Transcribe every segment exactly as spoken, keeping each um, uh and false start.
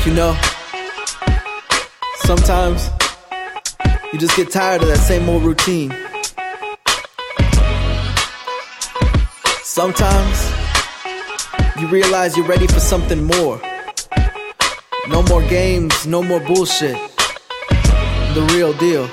You know, sometimes you just get tired of that same old routine. Sometimes you realize you're ready for something more. No more games, no more bullshit. The real deal.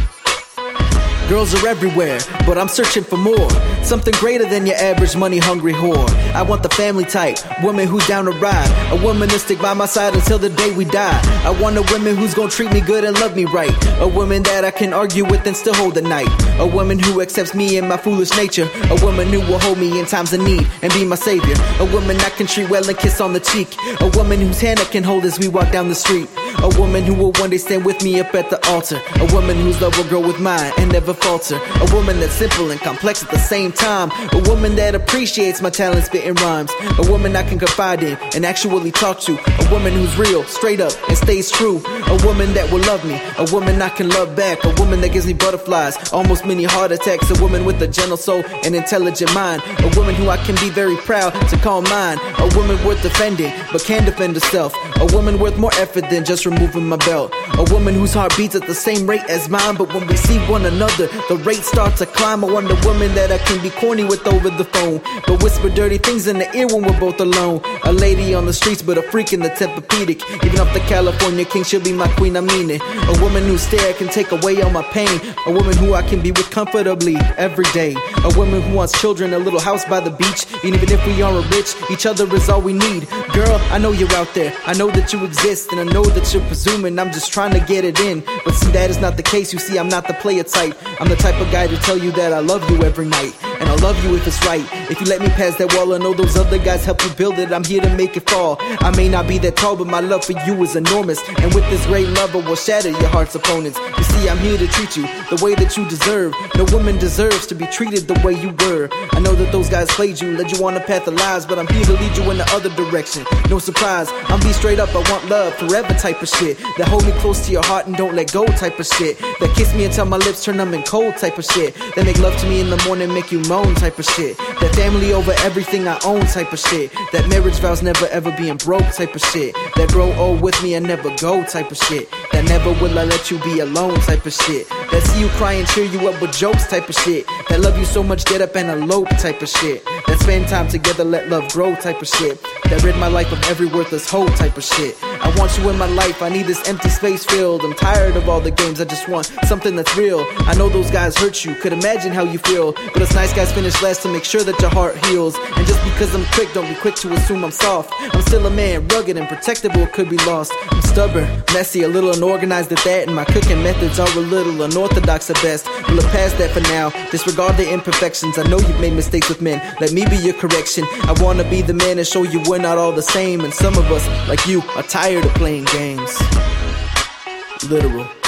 Girls are everywhere, but I'm searching for more. Something greater than your average money-hungry whore. I want the family type, woman who's down to ride. A woman to stick by my side until the day we die. I want a woman who's gonna treat me good and love me right. A woman that I can argue with and still hold the night. A woman who accepts me and my foolish nature. A woman who will hold me in times of need and be my savior. A woman I can treat well and kiss on the cheek. A woman whose hand I can hold as we walk down the street. A woman who will one day stand with me up at the altar. A woman whose love will grow with mine and never falter. A woman that's simple and complex at the same time. A woman that appreciates my talent spitting rhymes. A woman I can confide in and actually talk to. A woman who's real, straight up, and stays true. A woman that will love me. A woman I can love back. A woman that gives me butterflies, almost many heart attacks. A woman with a gentle soul and intelligent mind. A woman who I can be very proud to call mine. A woman worth defending, but can defend herself. A woman worth more effort than just removing my belt. A woman whose heart beats at the same rate as mine, but when we see one another, the rate starts to climb. I want a woman that I can be corny with over the phone, but whisper dirty things in the ear when we're both alone. A lady on the streets, but a freak in the Tempur-Pedic. Even off the California King, she'll be my queen, I mean it. A woman whose stare can take away all my pain. A woman who I can be with comfortably every day. A woman who wants children, a little house by the beach. And even if we aren't rich, each other is all we need. Girl, I know you're out there, I know that you exist, and I know that you're presuming I'm just trying to get it in. But see, that is not the case. You see, I'm not the player type. I'm the type of guy to tell you that I love you every night. And I love you if it's right. If you let me pass that wall, I know those other guys help you build it. I'm here to make it fall. I may not be that tall, but my love for you is enormous. And with this great love, I will shatter your heart's opponents. You see, I'm here to treat you the way that you deserve. No woman deserves to be treated the way you were. I know that those guys played you, led you on a path of lies, but I'm here to lead you in the other direction. No surprise, I'm be straight up, I want love forever type of shit. That hold me close to your heart and don't let go type of shit. That kiss me until my lips turn numb and cold type of shit. That make love to me in the morning, make you moan type of shit. That family over everything I own type of shit. That marriage vows never ever being broke type of shit. That grow old with me and never go type of shit. That never will I let you be alone type of shit. That see you cry and cheer you up with jokes type of shit. That love you so much get up and elope type of shit. That spend time together let love grow type of shit. That rid my life of every worthless hoe type of shit. I want you in my life, I need this empty space filled. I'm tired of all the games, I just want something that's real. I know those guys hurt you, could imagine how you feel, but us nice guys finish last to make sure that your heart heals. And just because I'm quick, don't be quick to assume I'm soft. I'm still a man, rugged and protectable, could be lost. I'm stubborn, messy, a little unorganized at that, and my cooking methods are a little unorthodox at best. We'll look past that for now, disregard the imperfections. I know you've made mistakes with men, let me be your correction. I wanna be the man and show you we're not all the same. And some of us, like you, are tired of playing games. Literal.